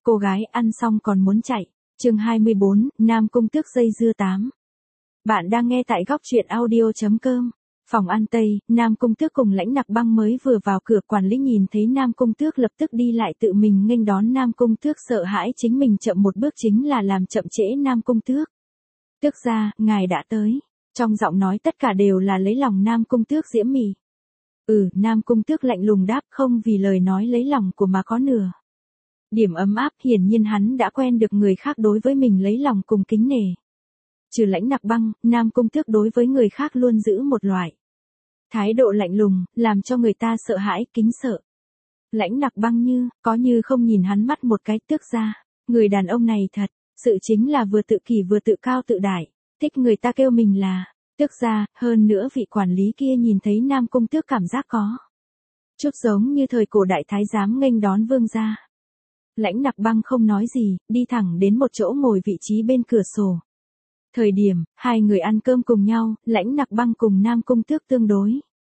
cô gái ăn xong còn muốn chạy. Chương 24, Nam Cung Tước dây dưa 8. Bạn đang nghe tại góc truyện audio.com. Phòng ăn Tây, Nam Cung Tước cùng Lãnh Nặc Băng mới vừa vào cửa, quản lý nhìn thấy Nam Cung Tước lập tức đi lại tự mình nghênh đón. Nam Cung Tước sợ hãi chính mình chậm một bước chính là làm chậm trễ Nam Cung Tước. Tước gia, ngài đã tới. Trong giọng nói tất cả đều là lấy lòng Nam Cung Tước diễm mị. Nam Cung Tước lạnh lùng đáp, không vì lời nói lấy lòng của mà có nửa điểm ấm áp. Hiển nhiên hắn đã quen được người khác đối với mình lấy lòng cùng kính nể. Trừ Lãnh Nặc Băng, Nam Cung Tước đối với người khác luôn giữ một loại thái độ lạnh lùng, làm cho người ta sợ hãi, kính sợ. Lãnh Nặc Băng như không nhìn hắn mắt một cái. Tước gia, người đàn ông này thật sự chính là vừa tự kỷ vừa tự cao tự đại, thích người ta kêu mình là Tước gia. Hơn nữa vị quản lý kia nhìn thấy Nam Cung Tước cảm giác có chút giống như thời cổ đại thái giám nghênh đón vương gia. Lãnh Nặc Băng không nói gì, đi thẳng đến một chỗ ngồi vị trí bên cửa sổ. Thời điểm, hai người ăn cơm cùng nhau, Lãnh Nặc Băng cùng Nam Cung Tước tương đối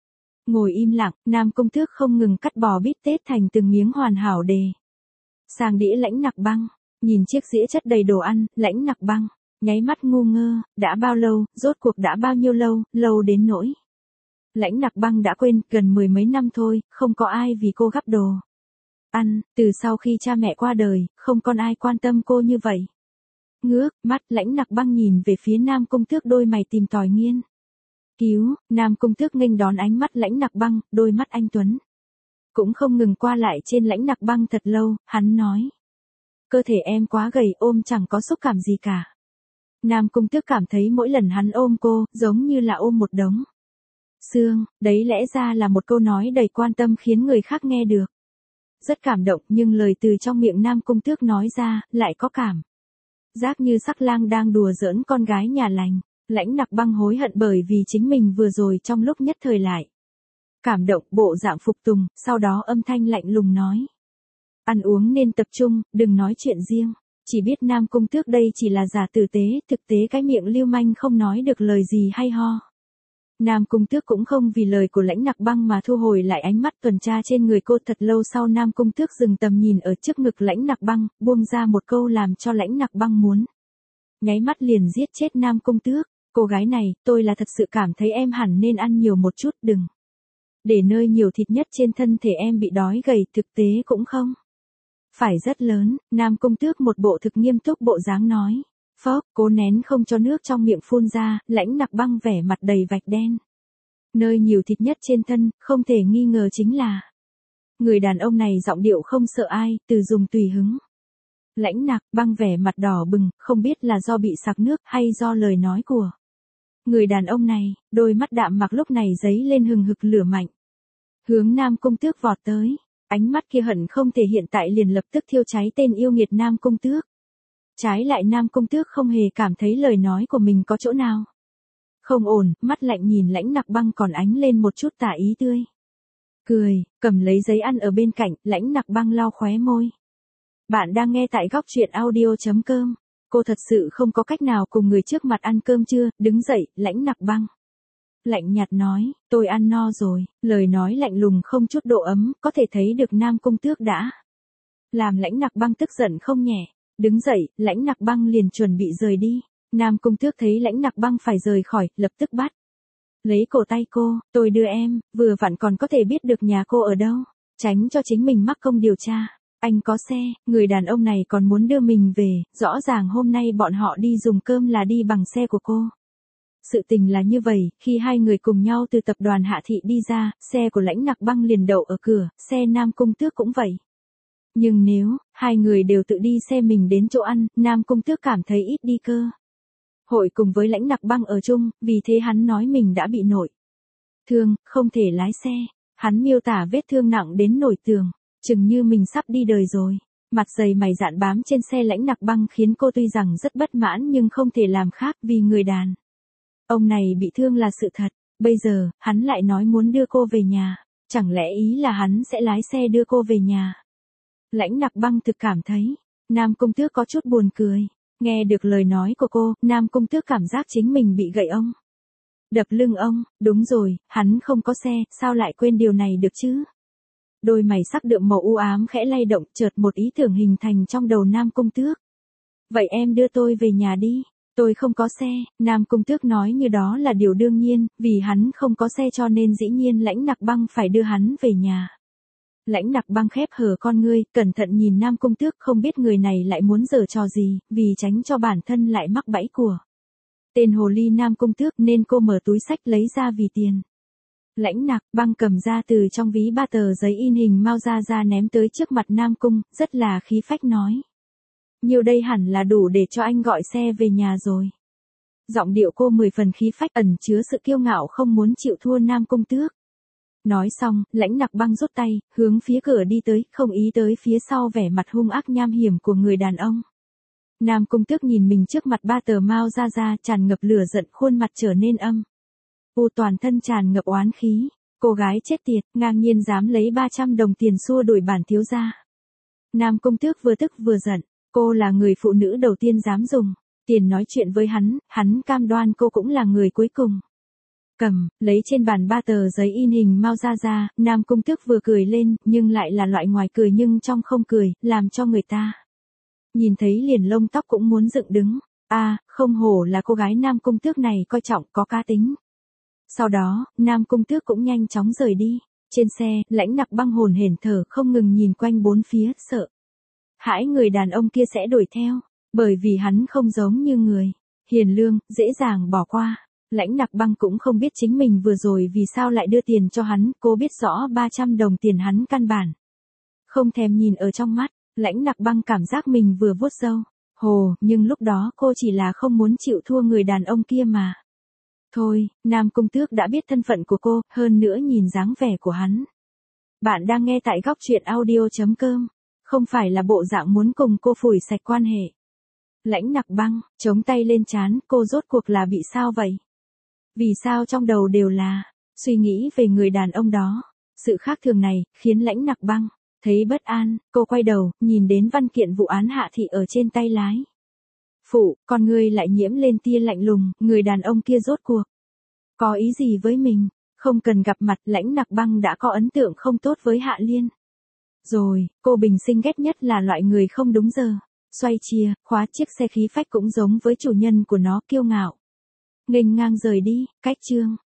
ngồi im lặng. Nam Cung Tước không ngừng cắt bò bít tết thành từng miếng hoàn hảo đề sang đĩa Lãnh Nặc Băng. Nhìn chiếc dĩa chất đầy đồ ăn, Lãnh Nặc Băng nháy mắt ngu ngơ, đã bao lâu, rốt cuộc đã bao nhiêu lâu, lâu đến nỗi Lãnh Nặc Băng đã quên, gần mười mấy năm thôi, không có ai vì cô gắp đồ ăn, từ sau khi cha mẹ qua đời, không còn ai quan tâm cô như vậy. Ngước mắt, Lãnh Nặc Băng nhìn về phía Nam Cung Tước, đôi mày tìm tòi nghiên cứu. Nam Cung Tước nghênh đón ánh mắt Lãnh Nặc Băng, đôi mắt anh tuấn cũng không ngừng qua lại trên Lãnh Nặc Băng thật lâu. Hắn nói, cơ thể em quá gầy, ôm chẳng có xúc cảm gì cả. Nam Cung Tước cảm thấy mỗi lần hắn ôm cô, giống như là ôm một đống xương. Đấy lẽ ra là một câu nói đầy quan tâm khiến người khác nghe được rất cảm động, nhưng lời từ trong miệng Nam Cung Tước nói ra, lại có cảm giác như sắc lang đang đùa giỡn con gái nhà lành. Lãnh Nặc Băng hối hận bởi vì chính mình vừa rồi trong lúc nhất thời lại cảm động, bộ dạng phục tùng, sau đó âm thanh lạnh lùng nói, ăn uống nên tập trung, đừng nói chuyện riêng. Chỉ biết Nam Cung Tước đây chỉ là giả tử tế, thực tế cái miệng lưu manh không nói được lời gì hay ho. Nam Cung Tước cũng không vì lời của Lãnh Nặc Băng mà thu hồi lại ánh mắt tuần tra trên người cô. Thật lâu sau Nam Cung Tước dừng tầm nhìn ở trước ngực Lãnh Nặc Băng, buông ra một câu làm cho Lãnh Nặc Băng muốn nháy mắt liền giết chết Nam Cung Tước. Cô gái này, tôi là thật sự cảm thấy em hẳn nên ăn nhiều một chút, đừng để nơi nhiều thịt nhất trên thân thể em bị đói gầy, thực tế cũng không phải rất lớn. Nam Cung Tước một bộ thực nghiêm túc bộ dáng nói. Phốc, cố nén không cho nước trong miệng phun ra. Lãnh Nặc Băng vẻ mặt đầy vạch đen. Nơi nhiều thịt nhất trên thân, không thể nghi ngờ chính là người đàn ông này. Giọng điệu không sợ ai, từ dùng tùy hứng. Lãnh Nặc Băng vẻ mặt đỏ bừng, không biết là do bị sặc nước hay do lời nói của người đàn ông này. Đôi mắt đạm mặc lúc này giấy lên hừng hực lửa mạnh, hướng Nam Cung Tước vọt tới. Ánh mắt kia hận không thể hiện tại liền lập tức thiêu cháy tên yêu nghiệt Nam Cung Tước. Trái lại Nam Cung Tước không hề cảm thấy lời nói của mình có chỗ nào không ổn, mắt lạnh nhìn Lãnh Nặc Băng còn ánh lên một chút tà ý tươi cười, cầm lấy giấy ăn ở bên cạnh. Lãnh Nặc Băng lau khóe môi. Bạn đang nghe tại góc truyện audio.com. Cô thật sự không có cách nào cùng người trước mặt ăn cơm chưa? Đứng dậy, Lãnh Nặc Băng lạnh nhạt nói, tôi ăn no rồi. Lời nói lạnh lùng không chút độ ấm, có thể thấy được Nam Cung Tước đã làm Lãnh Nặc Băng tức giận không nhẹ. Đứng dậy, Lãnh Nặc Băng liền chuẩn bị rời đi. Nam Cung Tước thấy Lãnh Nặc Băng phải rời khỏi, lập tức bắt lấy cổ tay cô, tôi đưa em, vừa vặn còn có thể biết được nhà cô ở đâu, tránh cho chính mình mắc công điều tra. Anh có xe, người đàn ông này còn muốn đưa mình về, rõ ràng hôm nay bọn họ đi dùng cơm là đi bằng xe của cô. Sự tình là như vậy, khi hai người cùng nhau từ tập đoàn Hạ Thị đi ra, xe của Lãnh Nặc Băng liền đậu ở cửa, xe Nam Cung Tước cũng vậy. Nhưng nếu hai người đều tự đi xe mình đến chỗ ăn, Nam Cung Tước cảm thấy ít đi cơ hội cùng với Lãnh Nặc Băng ở chung, vì thế hắn nói mình đã bị nội thương, không thể lái xe. Hắn miêu tả vết thương nặng đến nổi tường, chừng như mình sắp đi đời rồi. Mặt dày mày dạn bám trên xe Lãnh Nặc Băng khiến cô tuy rằng rất bất mãn nhưng không thể làm khác, vì người đàn ông này bị thương là sự thật. Bây giờ, hắn lại nói muốn đưa cô về nhà. Chẳng lẽ ý là hắn sẽ lái xe đưa cô về nhà? Lãnh Nặc Băng thực cảm thấy Nam Cung Tước có chút buồn cười. Nghe được lời nói của cô, Nam Cung Tước cảm giác chính mình bị gậy ông đập lưng ông. Đúng rồi, hắn không có xe, sao lại quên điều này được chứ? Đôi mày sắc đượm màu u ám khẽ lay động, chợt một ý tưởng hình thành trong đầu Nam Cung Tước. Vậy em đưa tôi về nhà đi. Tôi không có xe, Nam Cung Tước nói như đó là điều đương nhiên, vì hắn không có xe cho nên dĩ nhiên Lãnh Nặc Băng phải đưa hắn về nhà. Lãnh Nặc Băng khép hờ con ngươi, cẩn thận nhìn Nam Cung Tước, không biết người này lại muốn giở trò gì, vì tránh cho bản thân lại mắc bẫy của tên hồ ly Nam Cung Tước nên cô mở túi xách lấy ra vì tiền. Lãnh Nặc Băng cầm ra từ trong ví 3 tờ giấy in hình Mao ra ném tới trước mặt Nam Cung, rất là khí phách nói. Nhiều đây hẳn là đủ để cho anh gọi xe về nhà rồi. Giọng điệu cô 10 phần khí phách, ẩn chứa sự kiêu ngạo không muốn chịu thua Nam Cung Tước. Nói xong, Lãnh Nặc Băng rút tay, hướng phía cửa đi tới, không ý tới phía sau vẻ mặt hung ác nham hiểm của người đàn ông. Nam Cung Tước nhìn mình trước mặt 3 tờ Mao ra tràn ngập lửa giận, khuôn mặt trở nên âm u, toàn thân tràn ngập oán khí. Cô gái chết tiệt, ngang nhiên dám lấy 300 đồng tiền xua đuổi bản thiếu gia. Nam Cung Tước vừa tức vừa giận, cô là người phụ nữ đầu tiên dám dùng tiền nói chuyện với hắn cam đoan cô cũng là người cuối cùng. Cầm, lấy trên bàn 3 tờ giấy in hình Mao ra, Nam Cung Tước vừa cười lên, nhưng lại là loại ngoài cười nhưng trong không cười, làm cho người ta nhìn thấy liền lông tóc cũng muốn dựng đứng. Không hổ là cô gái Nam Cung Tước này coi trọng, có cá tính. Sau đó, Nam Cung Tước cũng nhanh chóng rời đi. Trên xe, Lãnh Nặc Băng hồn hển thở không ngừng nhìn quanh bốn phía, sợ hãi người đàn ông kia sẽ đuổi theo, bởi vì hắn không giống như người hiền lương, dễ dàng bỏ qua. Lãnh Nặc Băng cũng không biết chính mình vừa rồi vì sao lại đưa tiền cho hắn, cô biết rõ 300 đồng tiền hắn căn bản không thèm nhìn ở trong mắt. Lãnh Nặc Băng cảm giác mình vừa vuốt râu nhưng lúc đó cô chỉ là không muốn chịu thua người đàn ông kia mà thôi. Nam Cung Tước đã biết thân phận của cô, hơn nữa nhìn dáng vẻ của hắn. Bạn đang nghe tại góc truyện audio.com, không phải là bộ dạng muốn cùng cô phủi sạch quan hệ. Lãnh Nặc Băng chống tay lên trán, cô rốt cuộc là bị sao vậy? Vì sao trong đầu đều là suy nghĩ về người đàn ông đó? Sự khác thường này khiến Lãnh Nặc Băng thấy bất an, cô quay đầu, nhìn đến văn kiện vụ án Hạ Thị ở trên tay lái phụ, con ngươi lại nhiễm lên tia lạnh lùng, người đàn ông kia rốt cuộc có ý gì với mình? Không cần gặp mặt, Lãnh Nặc Băng đã có ấn tượng không tốt với Hạ Liên rồi. Cô bình sinh ghét nhất là loại người không đúng giờ xoay chìa khóa chiếc xe khí phách cũng giống với chủ nhân của nó, kiêu ngạo nghênh ngang rời đi. Cách chương